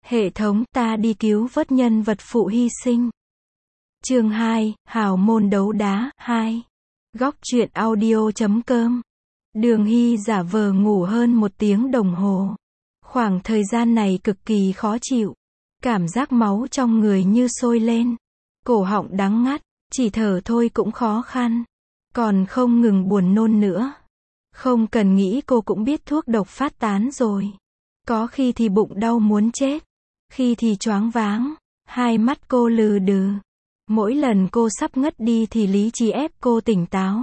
Hệ thống, ta đi cứu vớt nhân vật phụ hy sinh. Chương 2, Hào môn đấu đá, 2. Góc truyện audio.com. Đường Hy giả vờ ngủ hơn 1 tiếng đồng hồ. Khoảng thời gian này cực kỳ khó chịu. Cảm giác máu trong người như sôi lên. Cổ họng đắng ngắt, chỉ thở thôi cũng khó khăn. Còn không ngừng buồn nôn nữa. Không cần nghĩ cô cũng biết thuốc độc phát tán rồi. Có khi thì bụng đau muốn chết. Khi thì choáng váng. Hai mắt cô lừ đừ. Mỗi lần cô sắp ngất đi thì lý trí ép cô tỉnh táo.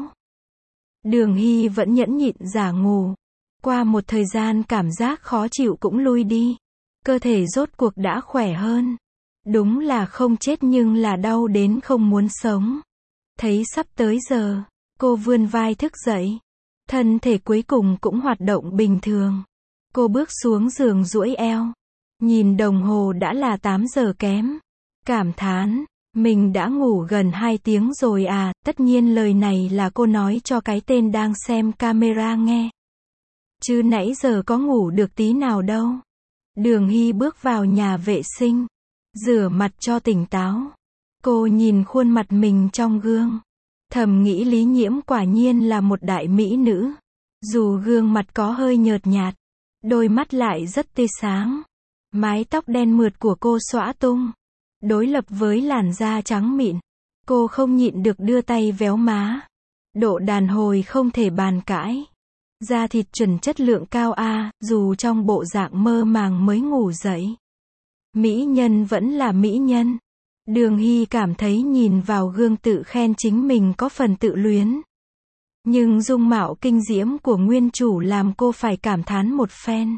Đường Hy vẫn nhẫn nhịn giả ngủ. Qua một thời gian cảm giác khó chịu cũng lui đi. Cơ thể rốt cuộc đã khỏe hơn. Đúng là không chết nhưng là đau đến không muốn sống. Thấy sắp tới giờ, cô vươn vai thức dậy. Thân thể cuối cùng cũng hoạt động bình thường. Cô bước xuống giường duỗi eo. Nhìn đồng hồ đã là 8 giờ kém. Cảm thán, mình đã ngủ gần 2 tiếng rồi à, tất nhiên lời này là cô nói cho cái tên đang xem camera nghe. Chứ nãy giờ có ngủ được tí nào đâu. Đường Hy bước vào nhà vệ sinh. Rửa mặt cho tỉnh táo. Cô nhìn khuôn mặt mình trong gương. Thầm nghĩ Lý Nhiễm quả nhiên là một đại mỹ nữ. Dù gương mặt có hơi nhợt nhạt, đôi mắt lại rất tươi sáng. Mái tóc đen mượt của cô xõa tung. Đối lập với làn da trắng mịn, cô không nhịn được đưa tay véo má. Độ đàn hồi không thể bàn cãi. Da thịt chuẩn chất lượng cao a, dù trong bộ dạng mơ màng mới ngủ dậy. Mỹ nhân vẫn là mỹ nhân. Đường Hy cảm thấy nhìn vào gương tự khen chính mình có phần tự luyến. Nhưng dung mạo kinh diễm của nguyên chủ làm cô phải cảm thán một phen.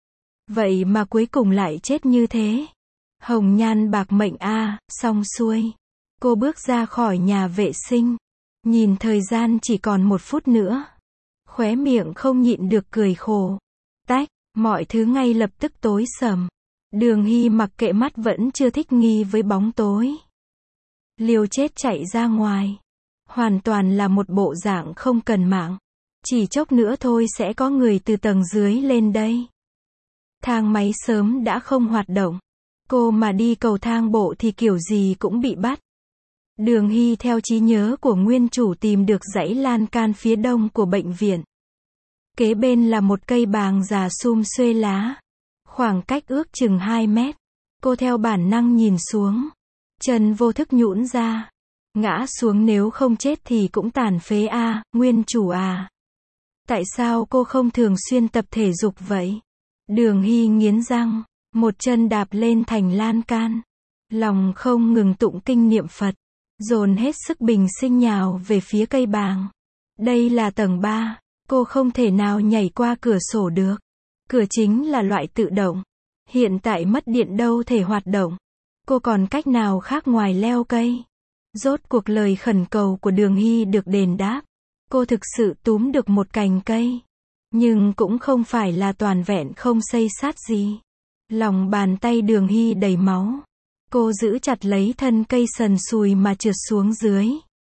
Vậy mà cuối cùng lại chết như thế. Hồng nhan bạc mệnh a, xong xuôi. Cô bước ra khỏi nhà vệ sinh. Nhìn thời gian chỉ còn 1 phút nữa. Khóe miệng không nhịn được cười khổ. Tách, mọi thứ ngay lập tức tối sầm. Đường Hy mặc kệ mắt vẫn chưa thích nghi với bóng tối. Liều chết chạy ra ngoài. Hoàn toàn là một bộ dạng không cần mạng. Chỉ chốc nữa thôi sẽ có người từ tầng dưới lên đây. Thang máy sớm đã không hoạt động. Cô mà đi cầu thang bộ thì kiểu gì cũng bị bắt. Đường Hy theo trí nhớ của nguyên chủ tìm được dãy lan can phía đông của bệnh viện. Kế bên là một cây bàng già sum xuê lá. Khoảng cách ước chừng 2 mét. Cô theo bản năng nhìn xuống. Chân vô thức nhũn ra. Ngã xuống nếu không chết thì cũng tàn phế a, nguyên chủ à. Tại sao cô không thường xuyên tập thể dục vậy? Đường Hy nghiến răng. Một chân đạp lên thành lan can. Lòng không ngừng tụng kinh niệm Phật. Dồn hết sức bình sinh nhào về phía cây bàng. Đây là tầng 3. Cô không thể nào nhảy qua cửa sổ được. Cửa chính là loại tự động. Hiện tại mất điện đâu thể hoạt động. Cô còn cách nào khác ngoài leo cây? Rốt cuộc lời khẩn cầu của Đường Hy được đền đáp. Cô thực sự túm được một cành cây. Nhưng cũng không phải là toàn vẹn không xây sát gì. Lòng bàn tay Đường Hy đầy máu. Cô giữ chặt lấy thân cây sần sùi mà trượt xuống dưới.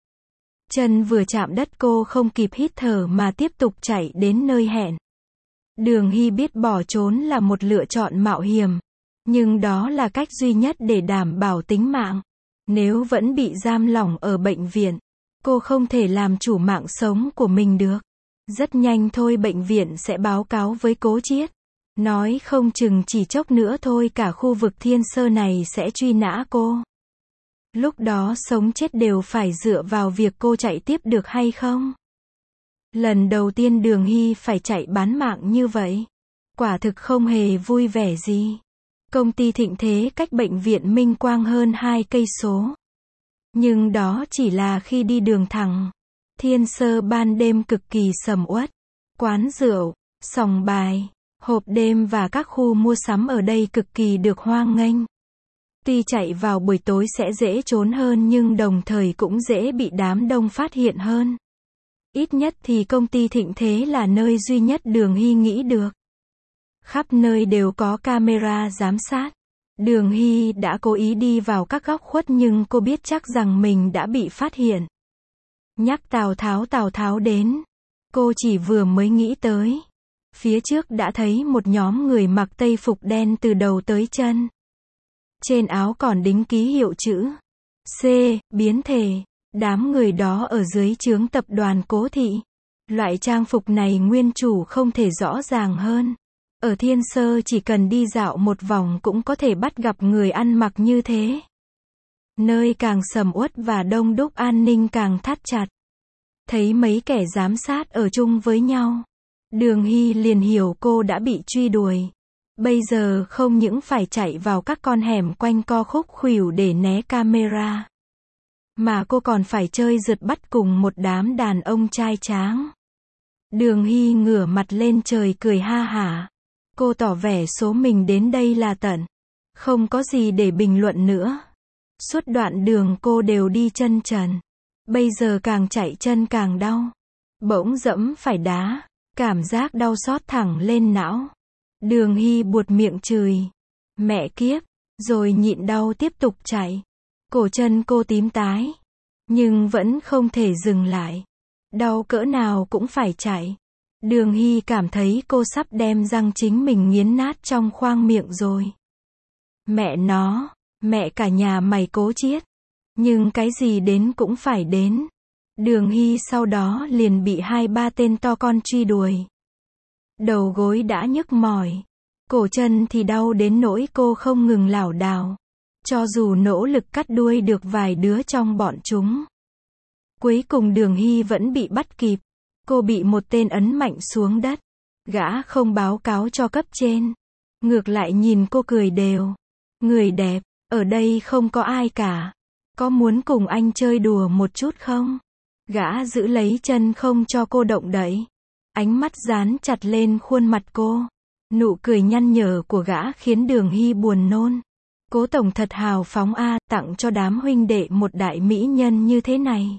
Chân vừa chạm đất cô không kịp hít thở mà tiếp tục chạy đến nơi hẹn. Đường Hy biết bỏ trốn là một lựa chọn mạo hiểm. Nhưng đó là cách duy nhất để đảm bảo tính mạng. Nếu vẫn bị giam lỏng ở bệnh viện, cô không thể làm chủ mạng sống của mình được. Rất nhanh thôi bệnh viện sẽ báo cáo với Cố Chiết. Nói không chừng chỉ chốc nữa thôi cả khu vực Thiên Sơ này sẽ truy nã cô. Lúc đó sống chết đều phải dựa vào việc cô chạy tiếp được hay không. Lần đầu tiên Đường Hy phải chạy bán mạng như vậy. Quả thực không hề vui vẻ gì. Công ty Thịnh Thế cách bệnh viện Minh Quang hơn 2 cây số. Nhưng đó chỉ là khi đi đường thẳng. Thiên Sơ ban đêm cực kỳ sầm uất. Quán rượu, sòng bài, hộp đêm và các khu mua sắm ở đây cực kỳ được hoan nghênh. Tuy chạy vào buổi tối sẽ dễ trốn hơn nhưng đồng thời cũng dễ bị đám đông phát hiện hơn. Ít nhất thì công ty Thịnh Thế là nơi duy nhất Đường Hy nghĩ được. Khắp nơi đều có camera giám sát. Đường Hy đã cố ý đi vào các góc khuất nhưng cô biết chắc rằng mình đã bị phát hiện. Nhắc Tào Tháo đến. Cô chỉ vừa mới nghĩ tới. Phía trước đã thấy một nhóm người mặc tây phục đen từ đầu tới chân. Trên áo còn đính ký hiệu chữ C, biến thể. Đám người đó ở dưới trướng tập đoàn Cố Thị. Loại trang phục này nguyên chủ không thể rõ ràng hơn. Ở Thiên Sơ chỉ cần đi dạo một vòng cũng có thể bắt gặp người ăn mặc như thế. Nơi càng sầm uất và đông đúc an ninh càng thắt chặt. Thấy mấy kẻ giám sát ở chung với nhau. Đường Hy liền hiểu cô đã bị truy đuổi. Bây giờ không những phải chạy vào các con hẻm quanh co khúc khuỷu để né camera. Mà cô còn phải chơi rượt bắt cùng một đám đàn ông trai tráng. Đường Hy ngửa mặt lên trời cười ha hả. Cô tỏ vẻ số mình đến đây là tận. Không có gì để bình luận nữa. Suốt đoạn đường cô đều đi chân trần. Bây giờ càng chạy chân càng đau. Bỗng dẫm phải đá. Cảm giác đau xót thẳng lên não. Đường Hy buột miệng chửi. Mẹ kiếp. Rồi nhịn đau tiếp tục chạy. Cổ chân cô tím tái. Nhưng vẫn không thể dừng lại. Đau cỡ nào cũng phải chạy. Đường Hy cảm thấy cô sắp đem răng chính mình nghiến nát trong khoang miệng rồi. Mẹ nó, mẹ cả nhà mày cố chiết. Nhưng cái gì đến cũng phải đến. Đường Hy sau đó liền bị 2-3 tên to con truy đuổi. Đầu gối đã nhức mỏi. Cổ chân thì đau đến nỗi cô không ngừng lảo đảo. Cho dù nỗ lực cắt đuôi được vài đứa trong bọn chúng. Cuối cùng Đường Hy vẫn bị bắt kịp. Cô bị một tên ấn mạnh xuống đất. Gã không báo cáo cho cấp trên. Ngược lại nhìn cô cười đều. Người đẹp, ở đây không có ai cả. Có muốn cùng anh chơi đùa một chút không? Gã giữ lấy chân không cho cô động đậy. Ánh mắt dán chặt lên khuôn mặt cô. Nụ cười nhăn nhở của gã khiến Đường Hy buồn nôn. Cố tổng thật hào phóng a, tặng cho đám huynh đệ một đại mỹ nhân như thế này.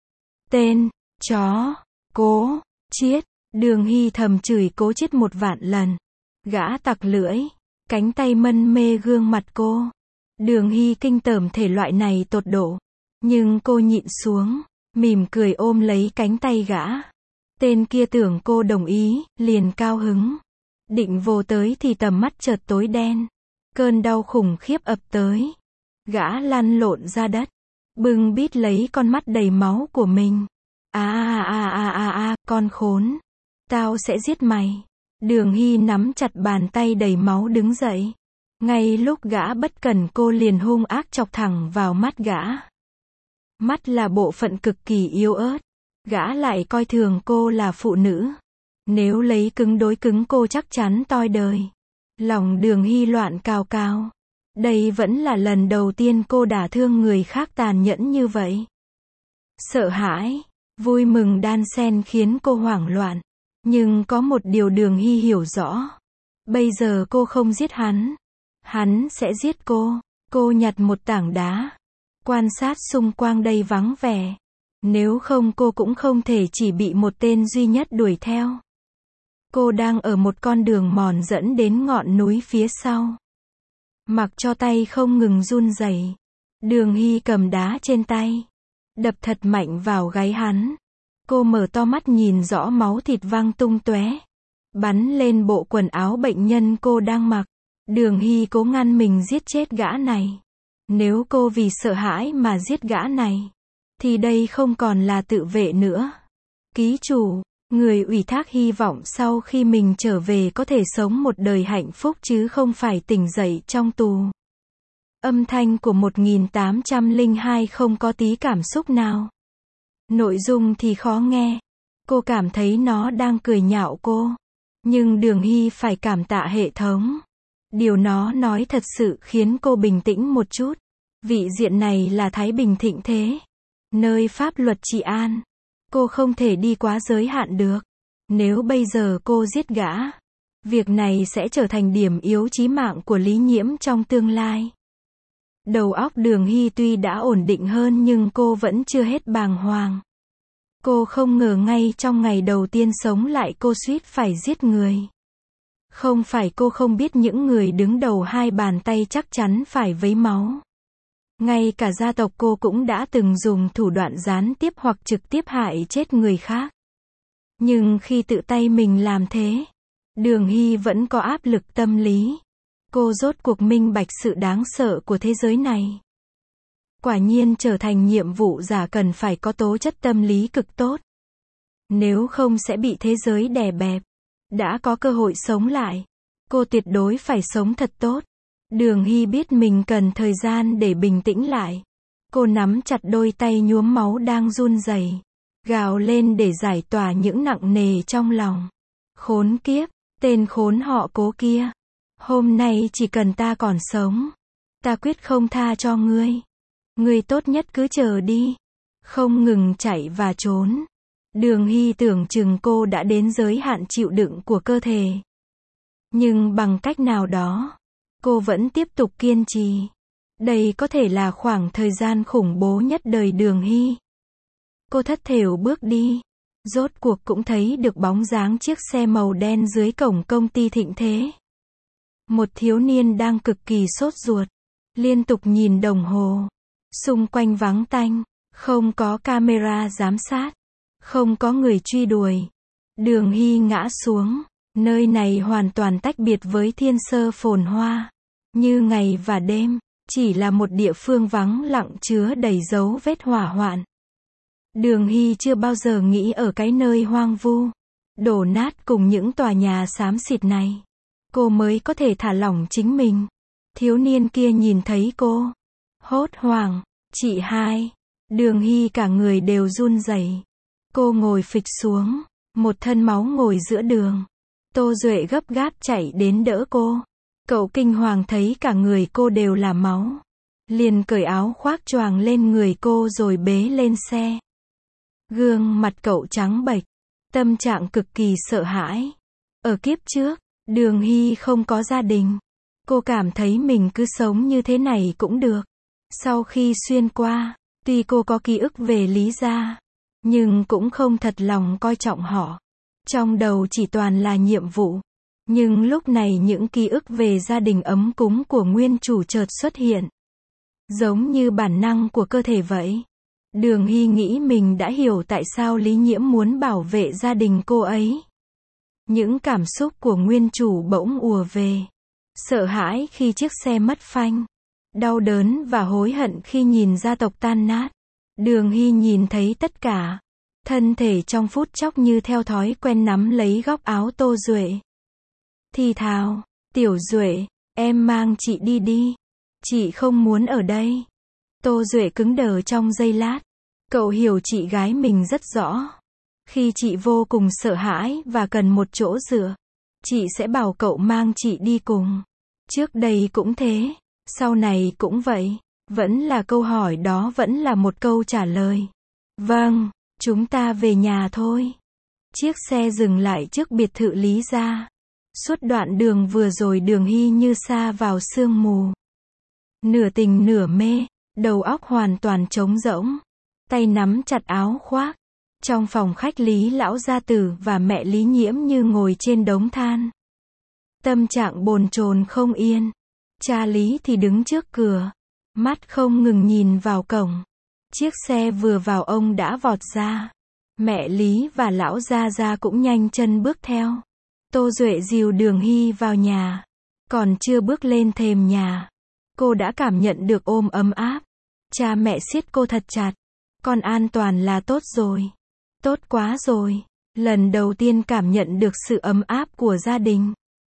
Tên, chó, Cố, Chiết. Đường Hy thầm chửi Cố Chiết 1.000.000 lần. Gã tặc lưỡi, cánh tay mân mê gương mặt cô. Đường Hy kinh tởm thể loại này tột độ. Nhưng cô nhịn xuống, mỉm cười ôm lấy cánh tay gã. Tên kia tưởng cô đồng ý, liền cao hứng. Định vồ tới thì tầm mắt chợt tối đen. Cơn đau khủng khiếp ập tới. Gã lăn lộn ra đất. Bưng bít lấy con mắt đầy máu của mình. Con khốn. Tao sẽ giết mày. Đường Hy nắm chặt bàn tay đầy máu đứng dậy. Ngay lúc gã bất cẩn cô liền hung ác chọc thẳng vào mắt gã. Mắt là bộ phận cực kỳ yếu ớt. Gã lại coi thường cô là phụ nữ. Nếu lấy cứng đối cứng cô chắc chắn toi đời. Lòng Đường Hy loạn cào cào. Đây vẫn là lần đầu tiên cô đả thương người khác tàn nhẫn như vậy. Sợ hãi, vui mừng đan xen khiến cô hoảng loạn. Nhưng có một điều Đường Hy hiểu rõ. Bây giờ cô không giết hắn. Hắn sẽ giết cô. Cô nhặt một tảng đá. Quan sát xung quanh đây vắng vẻ. Nếu không cô cũng không thể chỉ bị một tên duy nhất đuổi theo. Cô đang ở một con đường mòn dẫn đến ngọn núi phía sau. Mặc cho tay không ngừng run rẩy. Đường Hy cầm đá trên tay. Đập thật mạnh vào gáy hắn. Cô mở to mắt nhìn rõ máu thịt văng tung tóe. Bắn lên bộ quần áo bệnh nhân cô đang mặc. Đường Hy cố ngăn mình giết chết gã này. Nếu cô vì sợ hãi mà giết gã này, thì đây không còn là tự vệ nữa. Ký chủ, người ủy thác hy vọng sau khi mình trở về có thể sống một đời hạnh phúc chứ không phải tỉnh dậy trong tù. Âm thanh của 1802 không có tí cảm xúc nào. Nội dung thì khó nghe. Cô cảm thấy nó đang cười nhạo cô. Nhưng Đường Hy phải cảm tạ hệ thống. Điều nó nói thật sự khiến cô bình tĩnh một chút. Vị diện này là Thái Bình thịnh thế. Nơi pháp luật trị an. Cô không thể đi quá giới hạn được. Nếu bây giờ cô giết gã, việc này sẽ trở thành điểm yếu chí mạng của Lý Nhiễm trong tương lai. Đầu óc Đường Hy tuy đã ổn định hơn nhưng cô vẫn chưa hết bàng hoàng. Cô không ngờ ngay trong ngày đầu tiên sống lại cô suýt phải giết người. Không phải cô không biết những người đứng đầu hai bàn tay chắc chắn phải vấy máu. Ngay cả gia tộc cô cũng đã từng dùng thủ đoạn gián tiếp hoặc trực tiếp hại chết người khác. Nhưng khi tự tay mình làm thế, Đường Hy vẫn có áp lực tâm lý. Cô rốt cuộc minh bạch sự đáng sợ của thế giới này. Quả nhiên trở thành nhiệm vụ giả cần phải có tố chất tâm lý cực tốt. Nếu không sẽ bị thế giới đè bẹp. Đã có cơ hội sống lại, cô tuyệt đối phải sống thật tốt. Đường Hy biết mình cần thời gian để bình tĩnh lại. Cô nắm chặt đôi tay nhuốm máu đang run rẩy, gào lên để giải tỏa những nặng nề trong lòng. Khốn kiếp, tên khốn họ Cố kia. Hôm nay chỉ cần ta còn sống, ta quyết không tha cho ngươi. Ngươi tốt nhất cứ chờ đi. Không ngừng chạy và trốn. Đường Hy tưởng chừng cô đã đến giới hạn chịu đựng của cơ thể. Nhưng bằng cách nào đó, cô vẫn tiếp tục kiên trì. Đây có thể là khoảng thời gian khủng bố nhất đời Đường Hy. Cô thất thểu bước đi. Rốt cuộc cũng thấy được bóng dáng chiếc xe màu đen dưới cổng công ty Thịnh Thế. Một thiếu niên đang cực kỳ sốt ruột. Liên tục nhìn đồng hồ. Xung quanh vắng tanh. Không có camera giám sát. Không có người truy đuổi. Đường Hy ngã xuống. Nơi này hoàn toàn tách biệt với thiên sơ phồn hoa. Như ngày và đêm. Chỉ là một địa phương vắng lặng chứa đầy dấu vết hỏa hoạn. Đường Hy chưa bao giờ nghĩ ở cái nơi hoang vu, đổ nát cùng những tòa nhà xám xịt này, cô mới có thể thả lỏng chính mình. Thiếu niên kia nhìn thấy cô. Hốt hoảng. Chị hai. Đường Hy cả người đều run rẩy. Cô ngồi phịch xuống. Một thân máu ngồi giữa đường. Tô Duệ gấp gáp chạy đến đỡ cô. Cậu kinh hoàng thấy cả người cô đều là máu. Liền cởi áo khoác choàng lên người cô rồi bế lên xe. Gương mặt cậu trắng bệch. Tâm trạng cực kỳ sợ hãi. Ở kiếp trước, Đường Hy không có gia đình. Cô cảm thấy mình cứ sống như thế này cũng được. Sau khi xuyên qua, tuy cô có ký ức về Lý gia, nhưng cũng không thật lòng coi trọng họ. Trong đầu chỉ toàn là nhiệm vụ. Nhưng lúc này những ký ức về gia đình ấm cúng của nguyên chủ chợt xuất hiện. Giống như bản năng của cơ thể vậy. Đường Hy nghĩ mình đã hiểu tại sao Lý Nhiễm muốn bảo vệ gia đình cô ấy. Những cảm xúc của nguyên chủ bỗng ùa về. Sợ hãi khi chiếc xe mất phanh. Đau đớn và hối hận khi nhìn gia tộc tan nát. Đường Hy nhìn thấy tất cả. Thân thể trong phút chốc như theo thói quen nắm lấy góc áo Tô Duệ. Thì thào, Tiểu Duệ, em mang chị đi đi. Chị không muốn ở đây. Tô Duệ cứng đờ trong giây lát. Cậu hiểu chị gái mình rất rõ. Khi chị vô cùng sợ hãi và cần một chỗ dựa, chị sẽ bảo cậu mang chị đi cùng. Trước đây cũng thế, sau này cũng vậy. Vẫn là câu hỏi đó vẫn là một câu trả lời. Vâng, chúng ta về nhà thôi. Chiếc xe dừng lại trước biệt thự Lý gia. Suốt đoạn đường vừa rồi Đường Hy như sa vào sương mù. Nửa tình nửa mê, đầu óc hoàn toàn trống rỗng. Tay nắm chặt áo khoác. Trong phòng khách Lý lão gia tử và mẹ Lý Nhiễm như ngồi trên đống than. Tâm trạng bồn chồn không yên. Cha Lý thì đứng trước cửa. Mắt không ngừng nhìn vào cổng. Chiếc xe vừa vào ông đã vọt ra. Mẹ Lý và lão gia gia cũng nhanh chân bước theo. Tô Duệ dìu Đường Hy vào nhà. Còn chưa bước lên thềm nhà, cô đã cảm nhận được ôm ấm áp. Cha mẹ siết cô thật chặt. Con an toàn là tốt rồi. Tốt quá rồi. Lần đầu tiên cảm nhận được sự ấm áp của gia đình.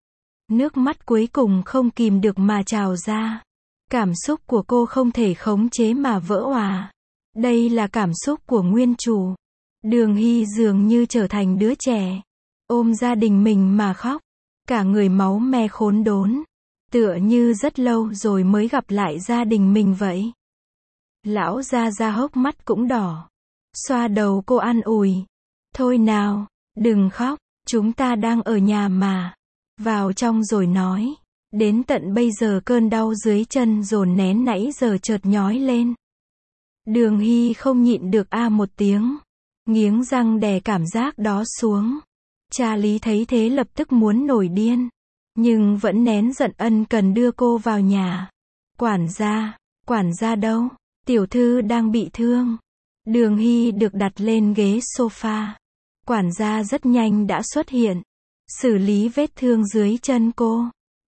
Nước mắt cuối cùng không kìm được mà trào ra. Cảm xúc của cô không thể khống chế mà vỡ òa. Đây là cảm xúc của nguyên chủ. Đường Hy dường như trở thành đứa trẻ. Ôm gia đình mình mà khóc. Cả người máu me khốn đốn. Tựa như rất lâu rồi mới gặp lại gia đình mình vậy. Lão gia gia hốc mắt cũng đỏ. Xoa đầu cô an ủi. Thôi nào, đừng khóc, chúng ta đang ở nhà mà. Vào trong rồi nói. Đến tận bây giờ cơn đau dưới chân dồn nén nãy giờ chợt nhói lên. Đường Hy không nhịn được một tiếng. Nghiến răng đè cảm giác đó xuống. Cha Lý thấy thế lập tức muốn nổi điên. Nhưng vẫn nén giận ân cần đưa cô vào nhà. Quản gia đâu? Tiểu thư đang bị thương. Đường Hy được đặt lên ghế sofa. Quản gia rất nhanh đã xuất hiện. Xử lý vết thương dưới chân cô.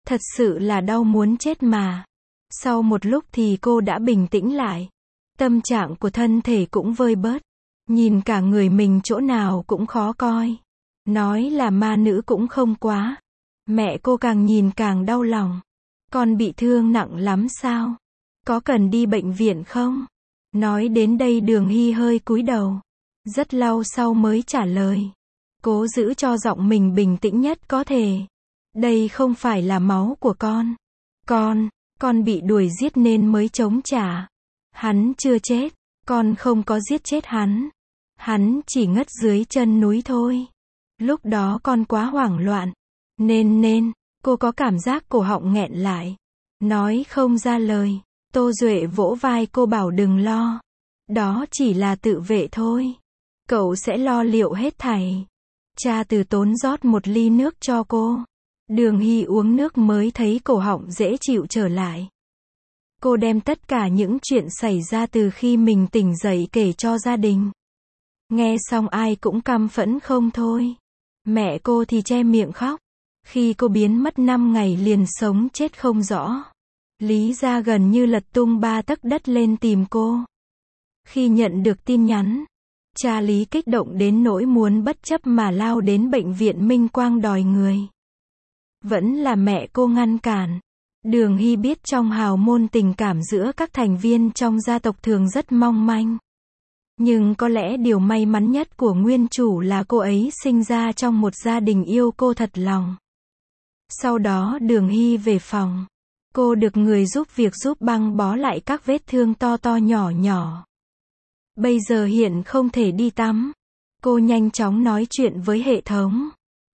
Thật sự là đau muốn chết mà. Sau một lúc thì cô đã bình tĩnh lại. Tâm trạng của thân thể cũng vơi bớt. Nhìn cả người mình chỗ nào cũng khó coi. Nói là ma nữ cũng không quá. Mẹ cô càng nhìn càng đau lòng. Con bị thương nặng lắm sao? Có cần đi bệnh viện không? Nói đến đây Đường Hy hơi cúi đầu. Rất lâu sau mới trả lời. Cố giữ cho giọng mình bình tĩnh nhất có thể. Đây không phải là máu của con. Con bị đuổi giết nên mới chống trả. Hắn chưa chết. Con không có giết chết hắn. Hắn chỉ ngất dưới chân núi thôi. Lúc đó con quá hoảng loạn. Nên, cô có cảm giác cổ họng nghẹn lại. Nói không ra lời. Tô Duệ vỗ vai cô bảo đừng lo. Đó chỉ là tự vệ thôi. Cậu sẽ lo liệu hết thảy. Cha từ tốn rót một ly nước cho cô. Đường Hy uống nước mới thấy cổ họng dễ chịu trở lại. Cô đem tất cả những chuyện xảy ra từ khi mình tỉnh dậy kể cho gia đình. Nghe xong ai cũng căm phẫn không thôi. Mẹ cô thì che miệng khóc. Khi cô biến mất 5 ngày liền sống chết không rõ. Lý gia gần như lật tung 3 tấc đất lên tìm cô. Khi nhận được tin nhắn, cha Lý kích động đến nỗi muốn bất chấp mà lao đến bệnh viện Minh Quang đòi người. Vẫn là mẹ cô ngăn cản. Đường Hy biết trong hào môn tình cảm giữa các thành viên trong gia tộc thường rất mong manh. Nhưng có lẽ điều may mắn nhất của nguyên chủ là cô ấy sinh ra trong một gia đình yêu cô thật lòng. Sau đó Đường Hy về phòng. Cô được người giúp việc giúp băng bó lại các vết thương to to nhỏ nhỏ. Bây giờ hiện không thể đi tắm. Cô nhanh chóng nói chuyện với hệ thống.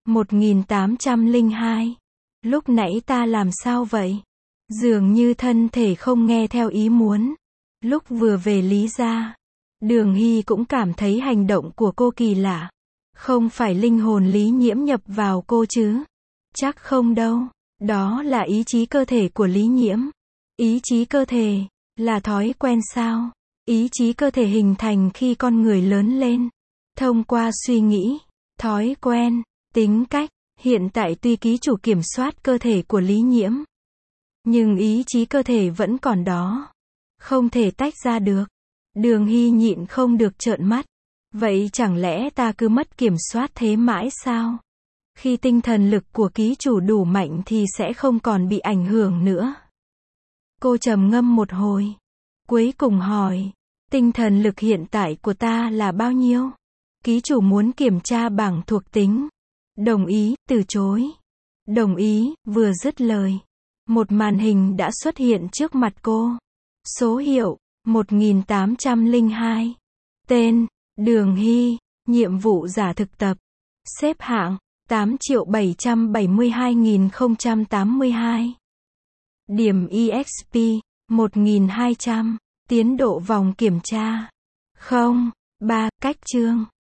1802. Lúc nãy ta làm sao vậy? Dường như thân thể không nghe theo ý muốn. Lúc vừa về Lý gia, Đường Hy cũng cảm thấy hành động của cô kỳ lạ. Không phải linh hồn Lý Nhiễm nhập vào cô chứ? Chắc không đâu. Đó là ý chí cơ thể của Lý Nhiễm. Ý chí cơ thể là thói quen sao? Ý chí cơ thể hình thành khi con người lớn lên. Thông qua suy nghĩ, thói quen, tính cách. Hiện tại tuy ký chủ kiểm soát cơ thể của Lý Nhiễm. Nhưng ý chí cơ thể vẫn còn đó. Không thể tách ra được. Đường Hy nhịn không được trợn mắt. Vậy chẳng lẽ ta cứ mất kiểm soát thế mãi sao? Khi tinh thần lực của ký chủ đủ mạnh thì sẽ không còn bị ảnh hưởng nữa. Cô trầm ngâm một hồi. Cuối cùng hỏi. Tinh thần lực hiện tại của ta là bao nhiêu? Ký chủ muốn kiểm tra bảng thuộc tính. Đồng ý, từ chối. Đồng ý, vừa dứt lời. Một màn hình đã xuất hiện trước mặt cô. Số hiệu, 1802. Tên, Đường Hy. Nhiệm vụ giả thực tập. Xếp hạng, 8.772.082. Điểm EXP, 1.200. Tiến độ vòng kiểm tra. 0. 3. Cách chương.